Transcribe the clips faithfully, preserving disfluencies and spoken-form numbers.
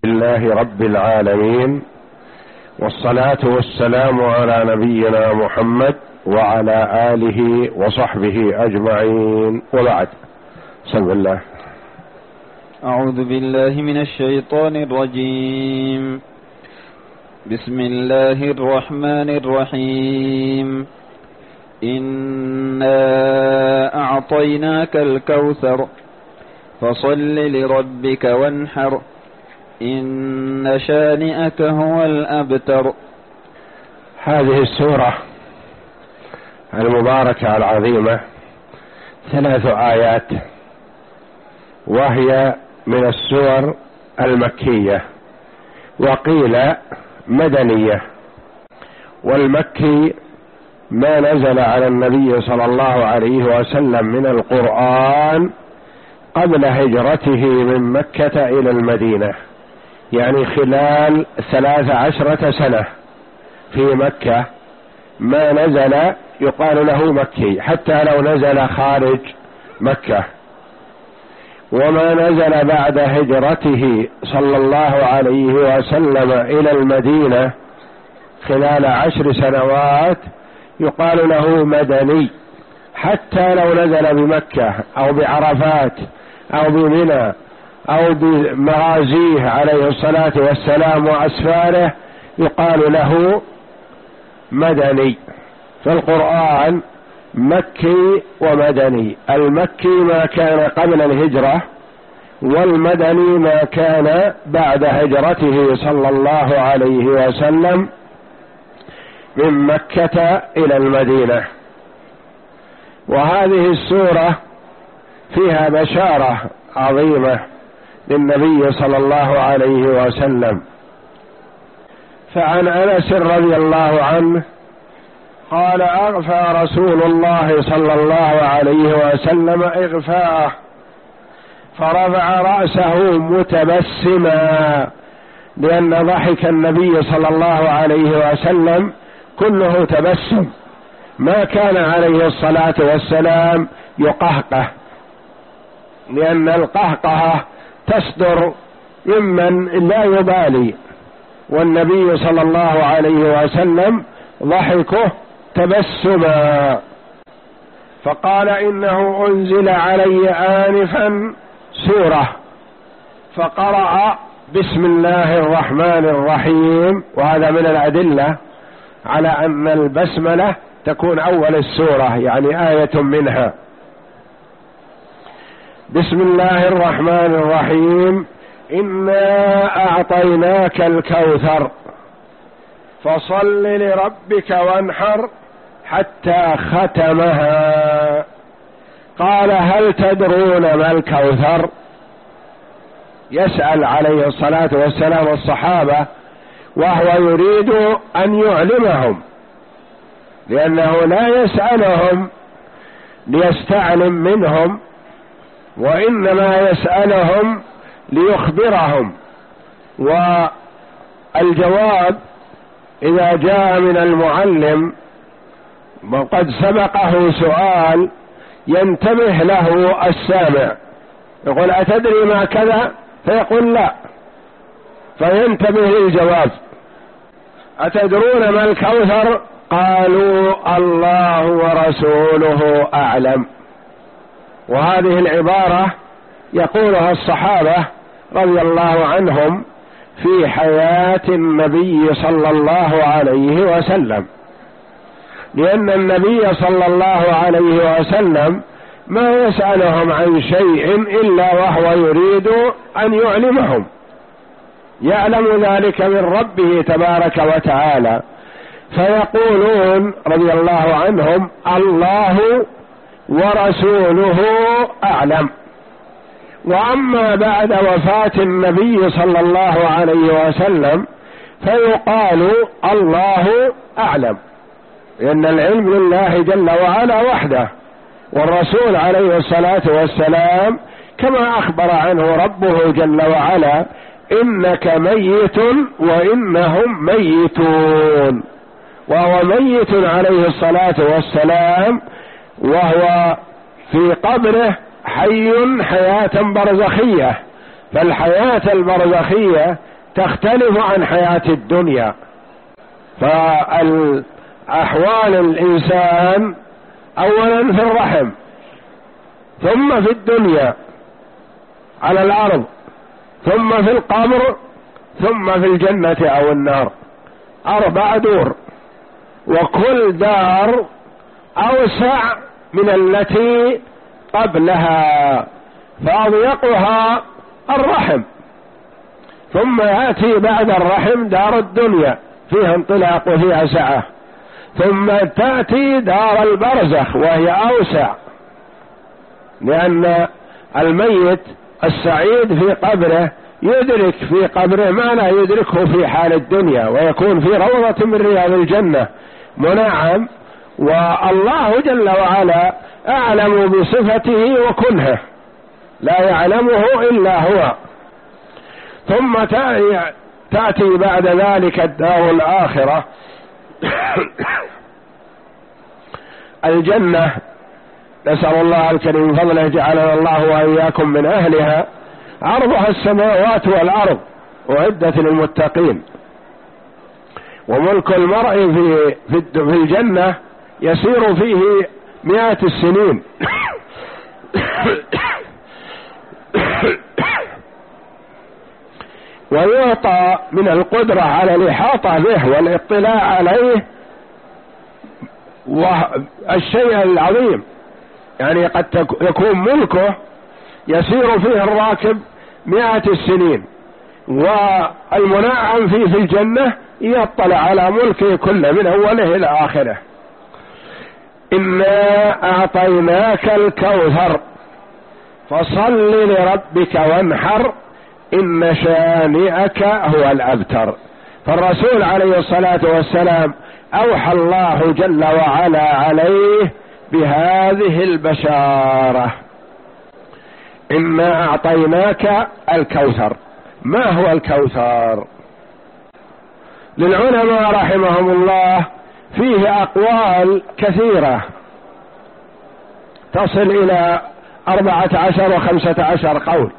لله رب العالمين، والصلاة والسلام على نبينا محمد وعلى آله وصحبه أجمعين، وبعد. بسم الله. أعوذ بالله من الشيطان الرجيم. بسم الله الرحمن الرحيم. إنا أعطيناك الكوثر فصل لربك وانحر إن شانئك هو الأبتر. هذه السورة المباركة العظيمة ثلاث آيات، وهي من السور المكية، وقيل مدنية. والمكي ما نزل على النبي صلى الله عليه وسلم من القرآن قبل هجرته من مكة إلى المدينة، يعني خلال ثلاث عشرة سنة في مكة ما نزل يقال له مكي، حتى لو نزل خارج مكة. وما نزل بعد هجرته صلى الله عليه وسلم إلى المدينة خلال عشر سنوات يقال له مدني، حتى لو نزل بمكة أو بعرفات أو بمنى أو بمغازيه عليه الصلاة والسلام وأسفاره يقال له مدني. فالقرآن مكي ومدني، المكي ما كان قبل الهجرة، والمدني ما كان بعد هجرته صلى الله عليه وسلم من مكة إلى المدينة. وهذه السورة فيها بشارة عظيمة للنبي صلى الله عليه وسلم. فعن أنس رضي الله عنه قال: أغفى رسول الله صلى الله عليه وسلم إغفاءه فرفع رأسه متبسما، لأن ضحك النبي صلى الله عليه وسلم كله تبسم، ما كان عليه الصلاة والسلام يقهقه، لأن القهقه تصدر ممن لا يبالي، والنبي صلى الله عليه وسلم ضحكه تبسما. فقال: إنه أنزل علي آنفا سورة، فقرأ بسم الله الرحمن الرحيم. وهذا من الأدلة على أن البسملة تكون أول السورة، يعني آية منها. بسم الله الرحمن الرحيم. إنا أعطيناك الكوثر فصل لربك وانحر حتى ختمها. قال: هل تدرون ما الكوثر؟ يسأل عليه الصلاة والسلام الصحابة وهو يريد أن يعلمهم، لأنه لا يسألهم ليستعلم منهم، وإنما يسألهم ليخبرهم. والجواب إذا جاء من المعلم وقد سبقه سؤال ينتبه له السامع، يقول: أتدري ما كذا؟ فيقول: لا، فينتبه للجواب. أتدرون ما الكوثر؟ قالوا: الله ورسوله أعلم. وهذه العبارة يقولها الصحابة رضي الله عنهم في حياة النبي صلى الله عليه وسلم، لأن النبي صلى الله عليه وسلم ما يسألهم عن شيء إلا وهو يريد أن يعلمهم، يعلم ذلك من ربه تبارك وتعالى. فيقولون رضي الله عنهم: الله ورسوله أعلم. وأما بعد وفاة النبي صلى الله عليه وسلم فيقال الله أعلم، لأن العلم لله جل وعلا وحده، والرسول عليه الصلاة والسلام كما أخبر عنه ربه جل وعلا: إنك ميت وإنهم ميتون. وهو ميت عليه الصلاة والسلام، وهو في قبره حي حياة برزخية، فالحياة البرزخية تختلف عن حياة الدنيا. فأحوال الإنسان أولا في الرحم، ثم في الدنيا على الأرض، ثم في القبر، ثم في الجنة أو النار، أربع دور، وكل دار أوسع من التي قبلها، فأضيقها الرحم، ثم يأتي بعد الرحم دار الدنيا فيها انطلاق وفيها سعة، ثم تأتي دار البرزخ وهي أوسع، لأن الميت السعيد في قبره يدرك في قبره ما لا يدركه في حال الدنيا، ويكون في روضة من رياض الجنة منعم، والله جل وعلا أعلم بصفته وكنهه لا يعلمه إلا هو. ثم تأتي بعد ذلك الدار الآخرة الجنة، نسأل الله الكريم فضله جعلنا الله وإياكم من أهلها، عرضها السماوات والأرض، أعدت للمتقين. وملك المرء في في الجنة يسير فيه مئات السنين ويعطى من القدرة على الإحاطة به والاطلاع عليه والشيء العظيم، يعني قد يكون ملكه يسير فيه الراكب مئات السنين، والمنعم فيه في الجنة يطلع على ملكه كله من أوله إلى آخره. إنا أعطيناك الكوثر فصل لربك وانحر إن شانئك هو الأبتر. فالرسول عليه الصلاة والسلام أوحى الله جل وعلا عليه بهذه البشارة: إنا أعطيناك الكوثر. ما هو الكوثر؟ للعلماء رحمهم الله فيه أقوال كثيرة تصل إلى أربعة عشر وخمسة عشر قول،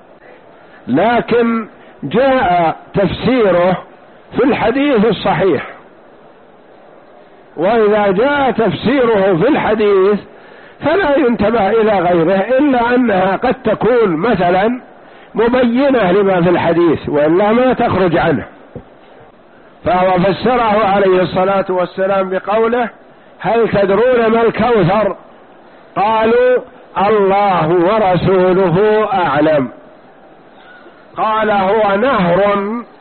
لكن جاء تفسيره في الحديث الصحيح. وإذا جاء تفسيره في الحديث فلا ينتبه إلى غيره، إلا أنها قد تكون مثلا مبينة لما في الحديث وإلا ما تخرج عنه. فهو فسره عليه الصلاة والسلام بقوله: هل تدرون ما الكوثر؟ قالوا: الله ورسوله أعلم. قال: هو نهر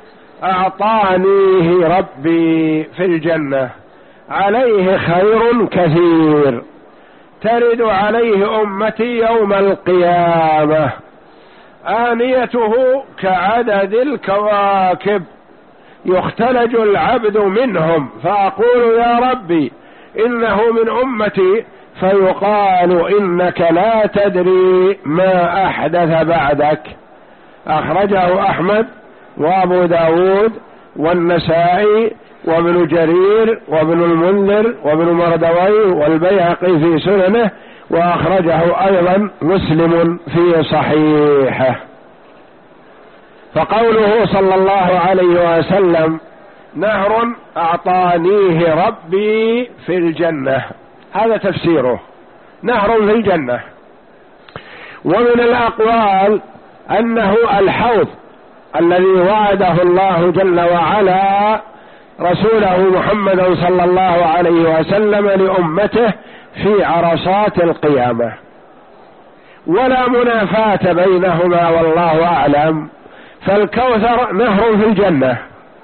أعطانيه ربي في الجنة عليه خير كثير ترد عليه أمتي يوم القيامة، آنيته كعدد الكواكب يختلج العبد منهم، فأقول: يا ربي إنه من أمتي، فيقال: إنك لا تدري ما أحدث بعدك. أخرجه أحمد وأبو داود والنسائي وابن جرير وابن المنذر وابن مردوي والبيهقي في سننه، وأخرجه أيضا مسلم في صحيحه. فقوله صلى الله عليه وسلم: نهر أعطانيه ربي في الجنة، هذا تفسيره، نهر في الجنة. ومن الأقوال أنه الحوض الذي وعده الله جل وعلا رسوله محمد صلى الله عليه وسلم لأمته في عرصات القيامة، ولا منافاة بينهما والله أعلم. فالكوثر نهر في الجنة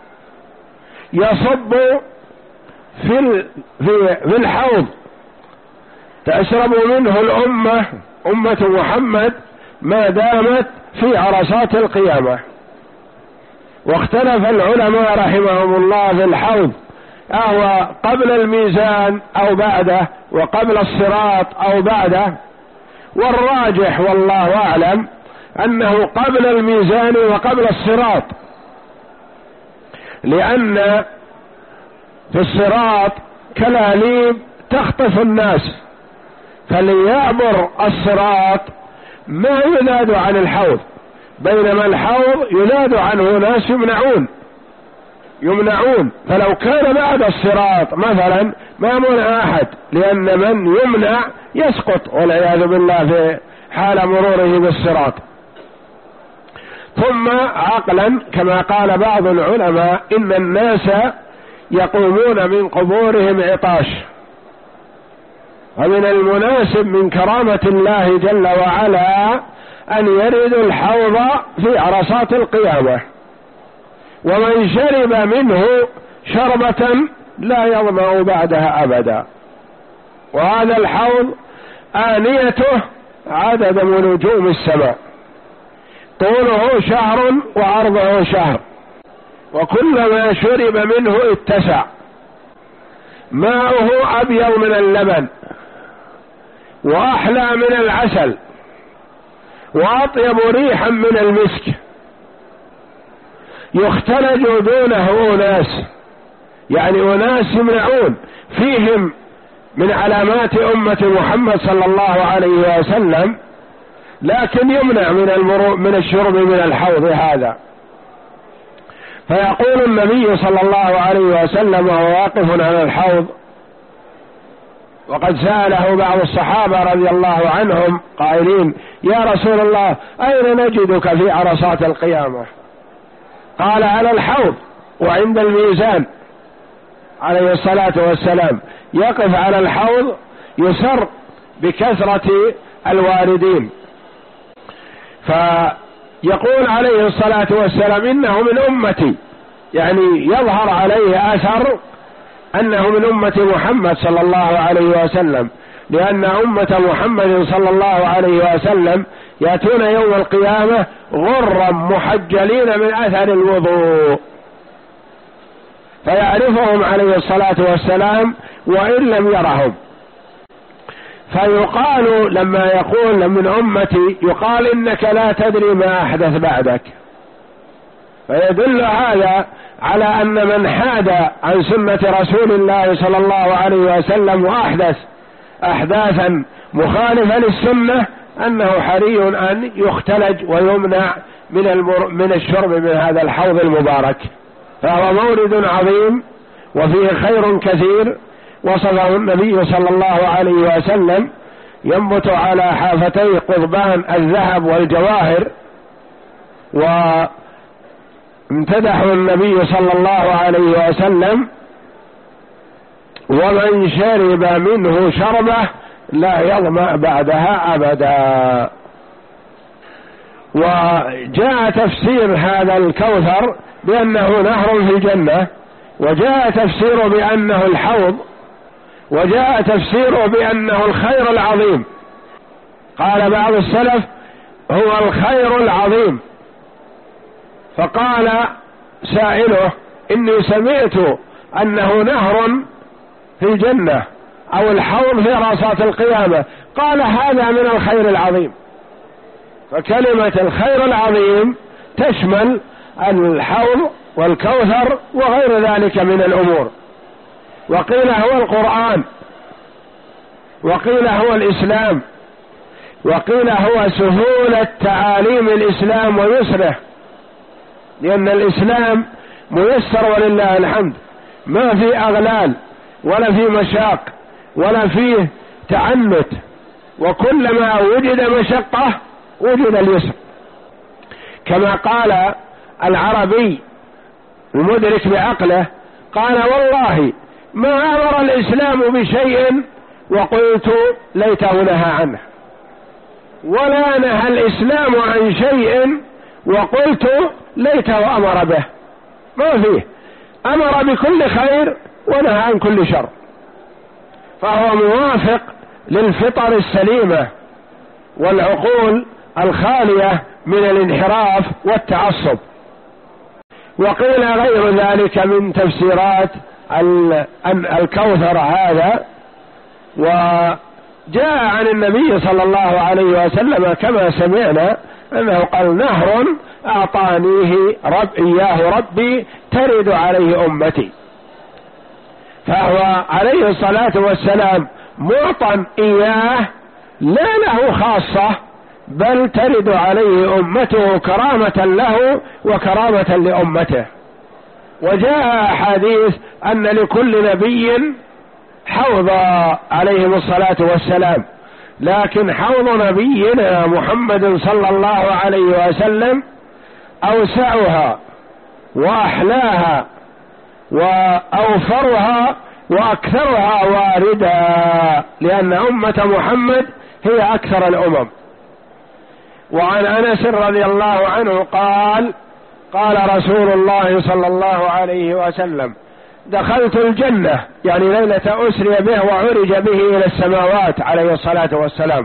يصب في في في الحوض تشرب منه الأمة أمة محمد ما دامت في عرصات القيامة. واختلف العلماء رحمهم الله في الحوض أهو قبل الميزان أو بعده، وقبل الصراط أو بعده، والراجح والله أعلم أنه قبل الميزان وقبل الصراط، لأن في الصراط كلاليب تخطف الناس، فليعبر الصراط ما يناد عن الحوض، بينما الحوض يناد عنه ناس يمنعون يمنعون فلو كان بعد الصراط مثلا ما منع أحد، لأن من يمنع يسقط والعياذ بالله في حال مروره بالصراط. ثم عقلا كما قال بعض العلماء إن الناس يقومون من قبورهم عطاش، ومن المناسب من كرامة الله جل وعلا أن يردوا الحوض في عرصات القيامة، ومن شرب منه شربة لا يظمأ بعدها أبدا. وهذا الحوض آنيته عدد من نجوم السماء، طوله شهر وعرضه شهر، وكلما شرب منه اتسع. ماؤه أبيض من اللبن وأحلى من العسل وأطيب ريحا من المسك، يختلج دونه أناس، يعني أناس يمنعون فيهم من علامات أمة محمد صلى الله عليه وسلم، لكن يمنع من المرو من الشرب من الحوض هذا. فيقول النبي صلى الله عليه وسلم وهو واقف على الحوض، وقد سأله بعض الصحابة رضي الله عنهم قائلين: يا رسول الله أين نجدك في عرصات القيامة؟ قال: على الحوض وعند الميزان عليه الصلاة والسلام، يقف على الحوض يسر بكثرة الواردين. فيقول عليه الصلاة والسلام: إنه من أمتي، يعني يظهر عليه أثر أنه من أمة محمد صلى الله عليه وسلم، لأن أمة محمد صلى الله عليه وسلم يأتون يوم القيامة غرا محجلين من أثر الوضوء، فيعرفهم عليه الصلاة والسلام وإن لم يرهم. فيقال لما يقول من أمتي يقال: إنك لا تدري ما أحدث بعدك. فيدل هذا على أن من حاد عن سنة رسول الله صلى الله عليه وسلم وأحدث أحداثا مخالفة للسنة أنه حري أن يختلج ويمنع من, المر... من الشرب من هذا الحوض المبارك. فهو مورد عظيم وفيه خير كثير وصفه النبي صلى الله عليه وسلم: ينبت على حافتي قضبان الذهب والجواهر. وامتدحه النبي صلى الله عليه وسلم: ومن شرب منه شربة لا يظمأ بعدها أبدا. وجاء تفسير هذا الكوثر بأنه نهر في الجنة، وجاء تفسيره بأنه الحوض، وجاء تفسيره بأنه الخير العظيم. قال بعض السلف: هو الخير العظيم. فقال سائله: إني سمعت أنه نهر في الجنة أو الحوض في عرصات القيامة. قال: هذا من الخير العظيم. فكلمة الخير العظيم تشمل الحوض والكوثر وغير ذلك من الأمور. وقيل هو القرآن، وقيل هو الإسلام، وقيل هو سهولة تعاليم الإسلام ويسره، لأن الإسلام ميسر ولله الحمد، ما في أغلال ولا في مشاق ولا فيه تعنت، وكلما وجد مشقة وجد اليسر. كما قال العربي المدرك بعقله، قال: والله ما أمر الإسلام بشيء وقلت ليته نهى عنه، ولا نهى الإسلام عن شيء وقلت ليته أمر به. ما فيه، أمر بكل خير ونهى عن كل شر، فهو موافق للفطر السليمة والعقول الخالية من الانحراف والتعصب. وقيل غير ذلك من تفسيرات الكوثر هذا. وجاء عن النبي صلى الله عليه وسلم كما سمعنا أنه قال: نهر أعطانيه رب إياه ربي ترد عليه أمتي. فهو عليه الصلاة والسلام معطى إياه لا له خاصة، بل ترد عليه أمته كرامة له وكرامة لأمته. وجاء أحاديث أن لكل نبي حوض عليهم الصلاة والسلام، لكن حوض نبينا محمد صلى الله عليه وسلم أوسعها وأحلاها وأوفرها وأكثرها واردا، لأن أمة محمد هي أكثر الأمم. وعن أنس رضي الله عنه قال قال رسول الله صلى الله عليه وسلم: دخلت الجنة، يعني ليلة أسري به وعرج به إلى السماوات عليه الصلاة والسلام،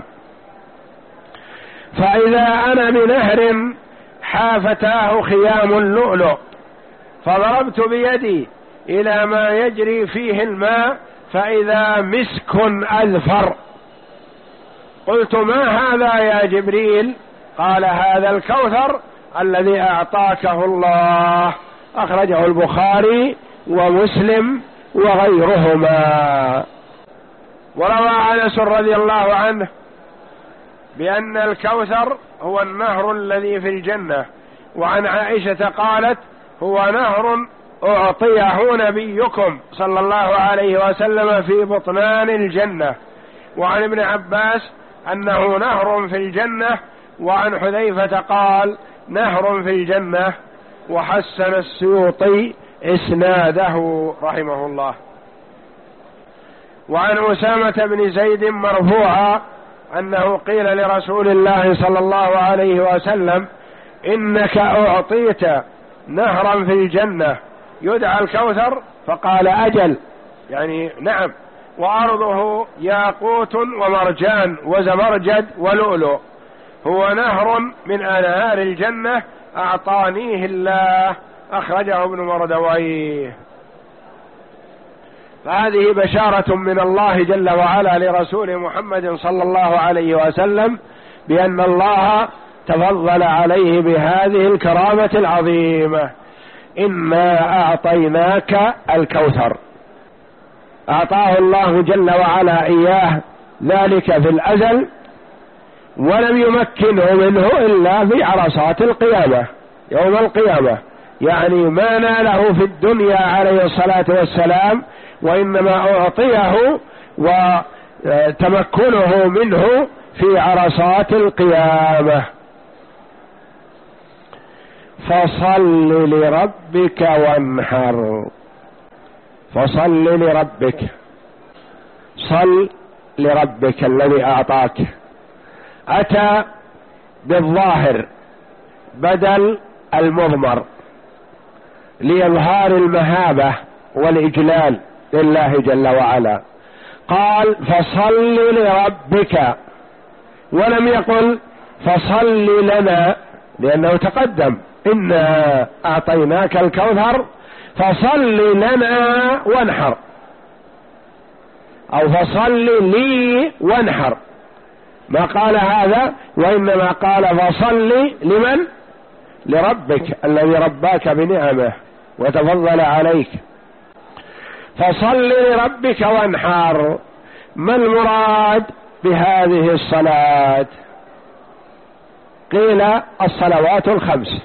فإذا أنا بنهر حافتاه خيام اللؤلؤ، فضربت بيدي إلى ما يجري فيه الماء فإذا مسك أذفر. قلت: ما هذا يا جبريل؟ قال: هذا الكوثر الذي أعطاكه الله. أخرجه البخاري ومسلم وغيرهما. وروى أنس رضي الله عنه بأن الكوثر هو النهر الذي في الجنة. وعن عائشة قالت: هو نهر أعطيه نبيكم صلى الله عليه وسلم في بطنان الجنة. وعن ابن عباس أنه نهر في الجنة. وعن حذيفة قال: نهر في الجنة. وحسن السيوطي إسناده رحمه الله. وعن أسامة بن زيد مرفوعا أنه قيل لرسول الله صلى الله عليه وسلم: إنك أعطيت نهرا في الجنة يدعى الكوثر؟ فقال: أجل، يعني نعم، وأرضه ياقوت ومرجان وزمرجد ولؤلؤ، هو نهر من أنهار الجنة أعطانيه الله. أخرجه ابن مردويه. فهذه بشارة من الله جل وعلا لرسول محمد صلى الله عليه وسلم بأن الله تفضل عليه بهذه الكرامة العظيمة. إنا أعطيناك الكوثر، أعطاه الله جل وعلا إياه ذلك في الأزل، ولم يمكنه منه إلا في عرصات القيامة يوم القيامة، يعني ما ناله في الدنيا عليه الصلاة والسلام، وإنما أعطيه وتمكنه منه في عرصات القيامة. فصل لربك وانحر، فصل لربك، صل لربك الذي أعطاك. أتى بالظاهر بدل المضمر لإظهار المهابة والإجلال لله جل وعلا. قال: فصل لربك، ولم يقل فصل لنا، لأنه تقدم: إنا أعطيناك الكوثر فصل لنا وانحر، أو فصل لي وانحر. ما قال هذا، وإنما قال فصل لمن؟ لربك الذي رباك بنعمه وتفضل عليك. فصل لربك وانحر. ما المراد بهذه الصلاة؟ قيل: الصلوات الخمس.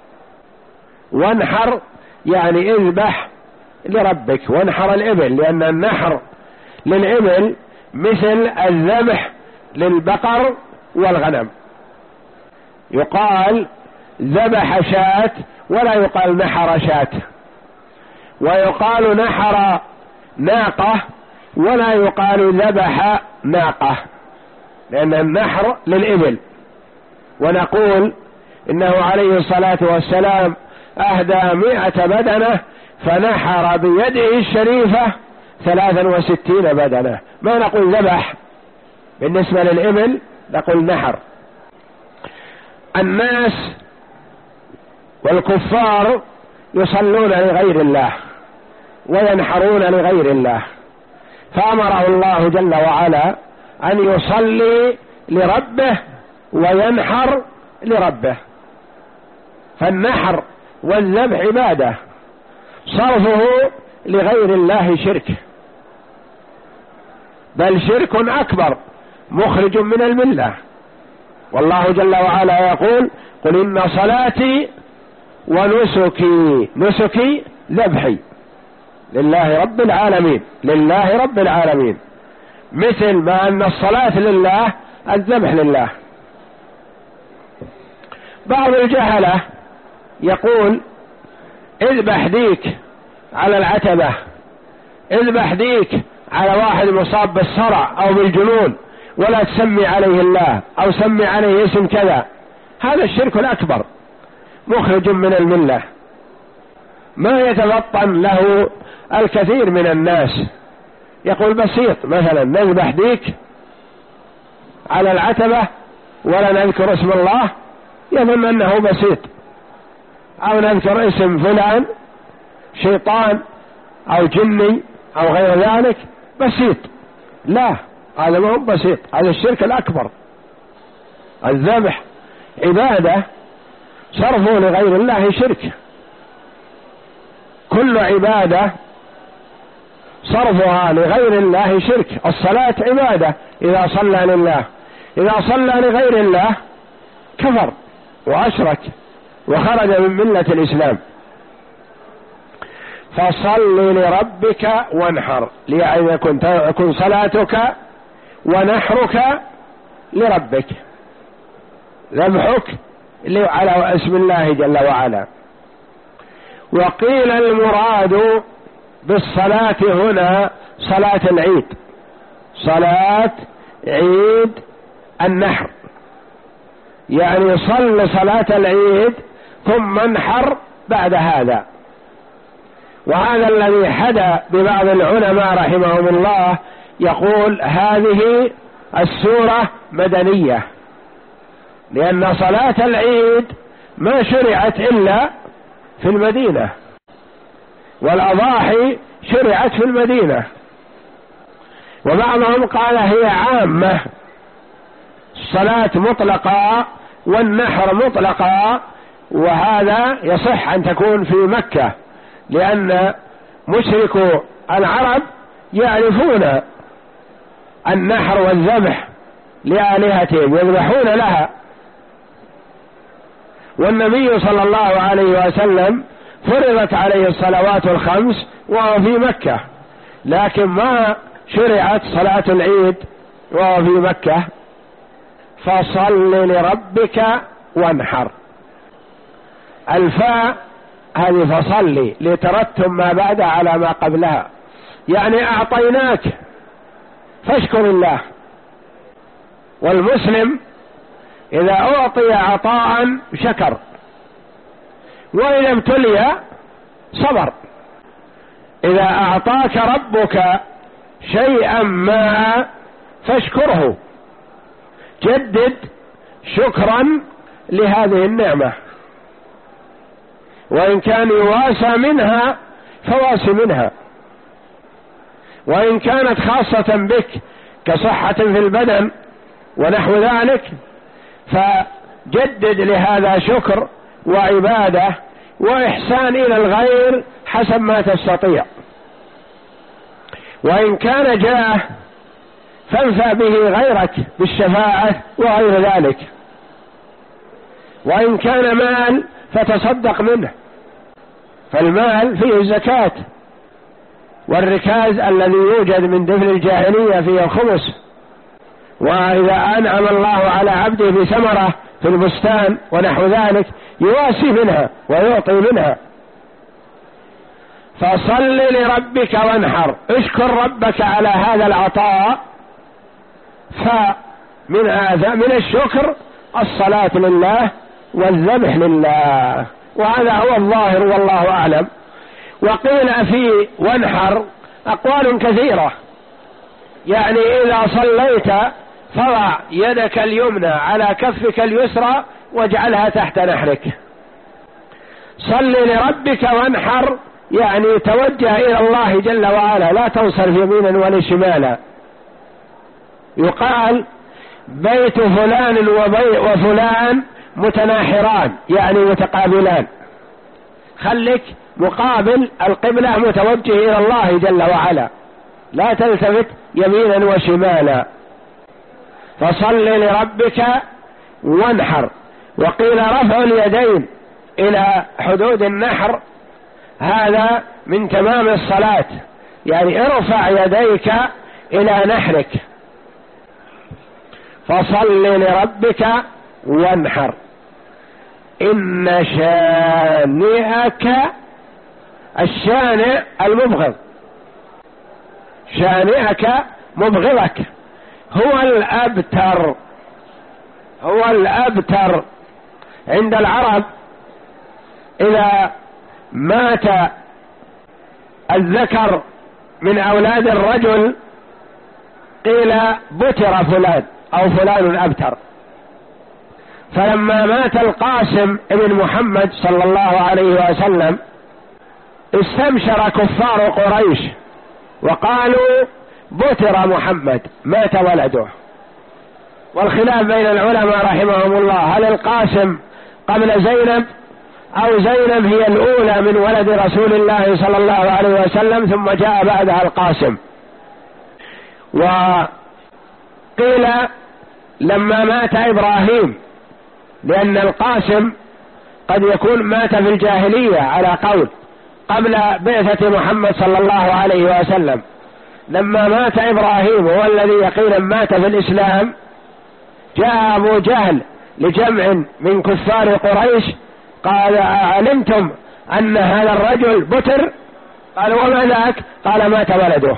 وانحر يعني اذبح لربك، وانحر الإبل، لأن النحر للإبل مثل الذبح للبقر والغنم. يقال ذبح شاة ولا يقال نحر شاة، ويقال نحر ناقة ولا يقال ذبح ناقة، لأن النحر للإبل. ونقول إنه عليه الصلاة والسلام أهدى مئة بدنة فنحر بيده الشريفة ثلاثا وستين بدنة. ما نقول ذبح بالنسبة للإبل، نقول نحر. الناس والكفار يصلون لغير الله وينحرون لغير الله، فأمره الله جل وعلا أن يصلي لربه وينحر لربه. فالنحر والذبح عبادة، صرفه لغير الله شرك، بل شرك أكبر مخرج من الملة. والله جل وعلا يقول قل إن صلاتي ونسكي، نسكي ذبحي لله رب العالمين، لله رب العالمين، مثل ما أن الصلاة لله الذبح لله. بعض الجهلة يقول اذبح ديك على العتبة، اذبح ديك على واحد مصاب بالصرع أو بالجنون ولا تسمي عليه الله أو سمي عليه اسم كذا. هذا الشرك الأكبر مخرج من الملة، ما يتبطن له الكثير من الناس. يقول بسيط، مثلا نذبح ديك على العتبة ولا نذكر اسم الله، يظن أنه بسيط، أو نذكر اسم فلان شيطان أو جني أو غير ذلك بسيط. لا، هذا ما هو بسيط، هذا الشرك الأكبر. الذبح عبادة، صرفه لغير الله شرك. كل عبادة صرفها لغير الله شرك. الصلاة عبادة إذا صلى لله، إذا صلى لغير الله كفر وأشرك وخرج من ملة الإسلام. فصل لربك وانحر، يعني يكون صلاتك ونحرك لربك، ذبحك على اسم الله جل وعلا. وقيل المراد بالصلاة هنا صلاة العيد، صلاة عيد النحر، يعني صل صلاة العيد ثم انحر بعد هذا. وهذا الذي حدا ببعض العلماء رحمهم الله، يقول هذه السورة مدنية، لأن صلاة العيد ما شرعت إلا في المدينة، والأضاحي شرعت في المدينة. وبعضهم قال هي عامة، الصلاة مطلقة والنحر مطلقة، وهذا يصح أن تكون في مكة، لأن مشركو العرب يعرفون النحر والذبح لآلهتهم، يذبحون لها. والنبي صلى الله عليه وسلم فرضت عليه الصلوات الخمس وهو في مكة، لكن ما شرعت صلاة العيد وهو في مكة. فصل لربك وانحر، الفاء هذه فصلي لترتب ما بعد على ما قبلها، يعني أعطيناك فاشكر الله. والمسلم إذا أعطي عطاء شكر، وإذا ابتلي صبر. إذا أعطاك ربك شيئا ما فاشكره، جدد شكرا لهذه النعمة، وإن كان يواسى منها فواسي منها، وإن كانت خاصة بك كصحة في البدن ونحو ذلك فجدد لهذا شكر وعبادة وإحسان إلى الغير حسب ما تستطيع. وإن كان جاه فانفع به غيرك بالشفاعة وغير ذلك. وإن كان مال فتصدق منه، فالمال فيه الزكاة، والركاز الذي يوجد من دفن الجاهلية فيه الخمس. وإذا أنعم الله على عبده بثمرة في البستان ونحو ذلك يواسي منها ويعطي منها. فصل لربك وانحر، اشكر ربك على هذا العطاء. فمن هذا من الشكر الصلاة لله والذبح لله، وهذا هو الظاهر والله أعلم. وقيل في وانحر أقوال كثيرة، يعني إذا صليت فضع يدك اليمنى على كفك اليسرى واجعلها تحت نحرك. صل لربك وانحر يعني توجه إلى الله جل وعلا، لا تنصرف يمينا ولا شمالا. يقال بيت فلان وفلان متناحران، يعني متقابلان، خلك مقابل القبلة متوجه إلى الله جل وعلا، لا تلتفت يمينا وشمالا. فصل لربك وانحر. وقيل رفع اليدين إلى حدود النحر هذا من تمام الصلاة، يعني ارفع يديك إلى نحرك. فصل لربك وانحر إن شانئك، الشانئ المبغض، شانئك مبغضك، هو الأبتر، هو الأبتر. عند العرب إذا مات الذكر من أولاد الرجل قيل بتر فلان أو فلان أبتر. فلما مات القاسم ابن محمد صلى الله عليه وسلم استبشر كفار قريش وقالوا بتر محمد، مات ولده. والخلاف بين العلماء رحمهم الله، هل القاسم قبل زينب أو زينب هي الأولى من ولد رسول الله صلى الله عليه وسلم ثم جاء بعدها القاسم. وقيل لما مات إبراهيم، لأن القاسم قد يكون مات في الجاهلية على قول قبل بعثة محمد صلى الله عليه وسلم. لما مات إبراهيم هو الذي يقينا مات في الإسلام، جاء أبو جهل لجمع من كفار قريش قال علمتم أن هذا الرجل بتر؟ قالوا وما ذاك؟ قال مات ولده.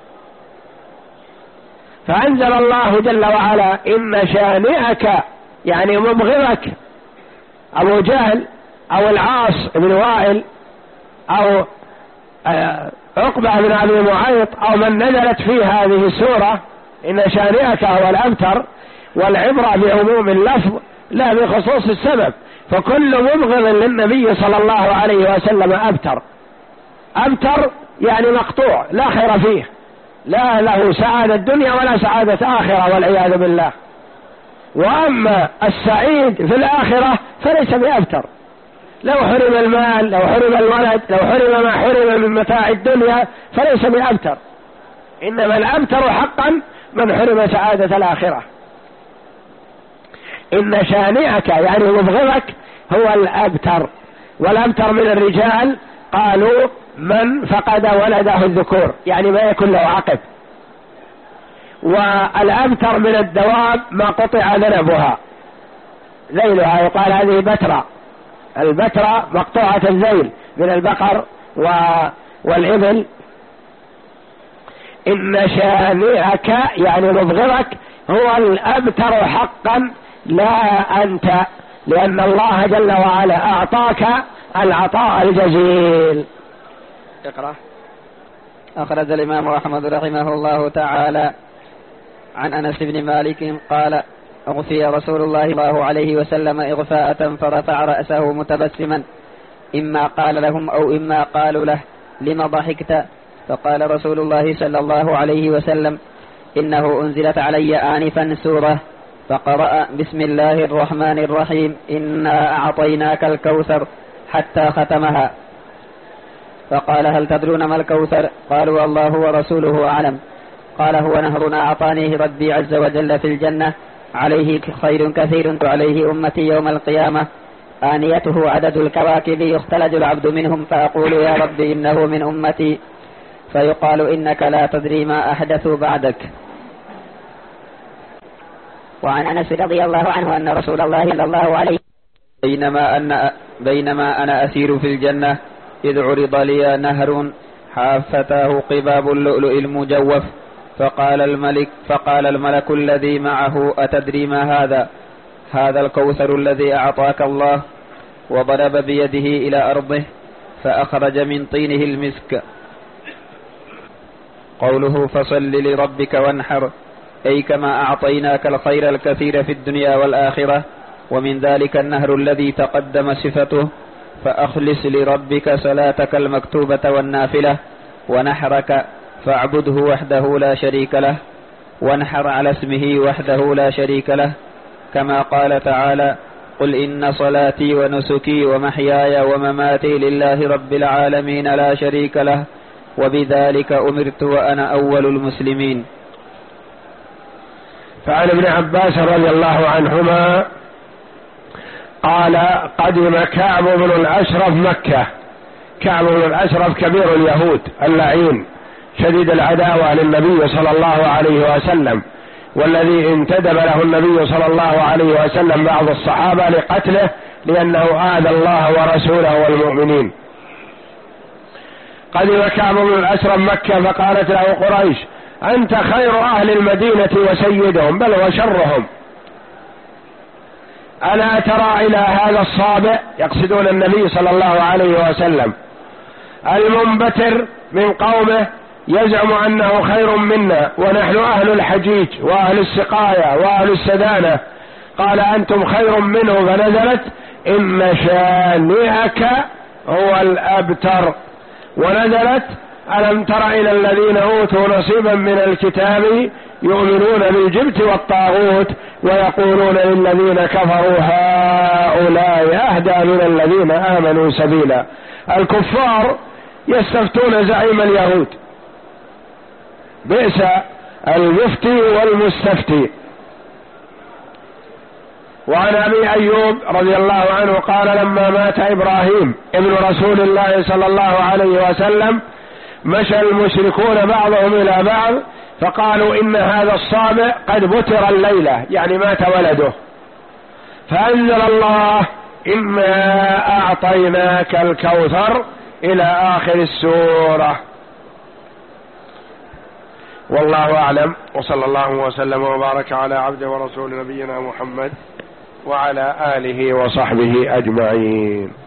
فأنزل الله جل وعلا إن شانئك يعني مبغضك، أبو جهل أو العاص بن وائل أو عقبة بن أبي معيط أو من نزلت في هذه السورة إن شانئك هو الأبتر. والعبرة بعموم اللفظ لا بخصوص السبب، فكل مبغض للنبي صلى الله عليه وسلم أبتر. أبتر يعني مقطوع لا خير فيه، لا له سعادة الدنيا ولا سعادة آخرة والعياذ بالله. وأما السعيد في الآخرة فليس بأبتر، لو حرم المال، لو حرم الولد، لو حرم ما حرم من متاع الدنيا فليس بأبتر. إنما الأبتر حقا من حرم سعادة الآخرة. إن شانئك يعني مبغضك هو الأبتر. والأبتر من الرجال قالوا من فقد ولده الذكور، يعني ما يكون له عقب. والأبتر من الدواب ما قطع ذنبها، ذيلها يقال هذه بترة. البترة مقطوعة الذيل من البقر والإبل. إن شانئك يعني مبغضك هو الأبتر حقا لا أنت، لأن الله جل وعلا أعطاك العطاء الجزيل. اقرأ. أخرج الإمام أحمد رحمه الله تعالى عن أنس بن مالك قال أغفي رسول الله صلى الله عليه وسلم إغفاءة فرفع رأسه متبسما، إما قال لهم أو إما قالوا له لما ضحكت؟ فقال رسول الله صلى الله عليه وسلم إنه أنزلت علي آنفا سورة فقرأ بسم الله الرحمن الرحيم إنا أعطيناك الكوثر حتى ختمها. فقال هل تدرون ما الكوثر؟ قالوا الله ورسوله أعلم. قال هو نهر أعطانيه ربي عز وجل في الجنة، عليه خير كثير وعليه أمتي يوم القيامة، آنيته عدد الكواكب يختلج العبد منهم، فأقول يا ربي إنه من أمتي، فيقال إنك لا تدري ما أحدثوا بعدك. وعن أنس رضي الله عنه أن رسول الله صلى الله عليه بينما أن بينما أنا أسير في الجنة إذ عرض لي نهر حافتاه قباب اللؤلؤ المجوف، فقال الملك فقال الملك الذي معه أتدري ما هذا؟ هذا الكوثر الذي أعطاك الله. وضرب بيده إلى أرضه فأخرج من طينه المسك. قوله فصل لربك وانحر، أي كما أعطيناك الخير الكثير في الدنيا والآخرة، ومن ذلك النهر الذي تقدم صفته، فأخلص لربك صلاتك المكتوبة والنافلة، ونحرك فاعبده وحده لا شريك له، وانحر على اسمه وحده لا شريك له، كما قال تعالى قل إن صلاتي ونسكي ومحياي ومماتي لله رب العالمين لا شريك له، وبذلك أمرت وأنا أول المسلمين. فعن ابن عباس رضي الله عنهما قال قدم كعب بن الأشرف مكة. كعب بن الأشرف كبير اليهود اللعين شديد العداوة للنبي صلى الله عليه وسلم، والذي انتدب له النبي صلى الله عليه وسلم بعض الصحابة لقتله لأنه آذى الله ورسوله والمؤمنين. قدم كعب بن الأشرف مكة فقالت له قريش: أنت خير أهل المدينة وسيدهم بل وشرهم، ألا ترى إلى هذا الصابئ، يقصدون النبي صلى الله عليه وسلم، المنبتر من قومه يزعم أنه خير منا ونحن أهل الحجيج وأهل السقاية وأهل السدانة، قال أنتم خير منه، فنزلت: إن شانئك هو الأبتر، ونزلت: ألم تر إلى الذين أوتوا نصيبا من الكتاب يؤمنون بالجبت والطاغوت ويقولون للذين كفروا هؤلاء أهدى من الذين آمنوا سبيلا. الكفار يستفتون زعيم اليهود، بئس المفتي والمستفتي. وعن أبي أيوب رضي الله عنه قال: لما مات إبراهيم ابن رسول الله صلى الله عليه وسلم مشى المشركون بعضهم إلى بعض فقالوا: إن هذا الصابئ قد بتر الليلة، يعني مات ولده، فأنزل الله: إنا أعطيناك الكوثر إلى آخر السورة. والله أعلم، وصلى الله وسلم وبارك على عبده ورسول نبينا محمد وعلى آله وصحبه أجمعين.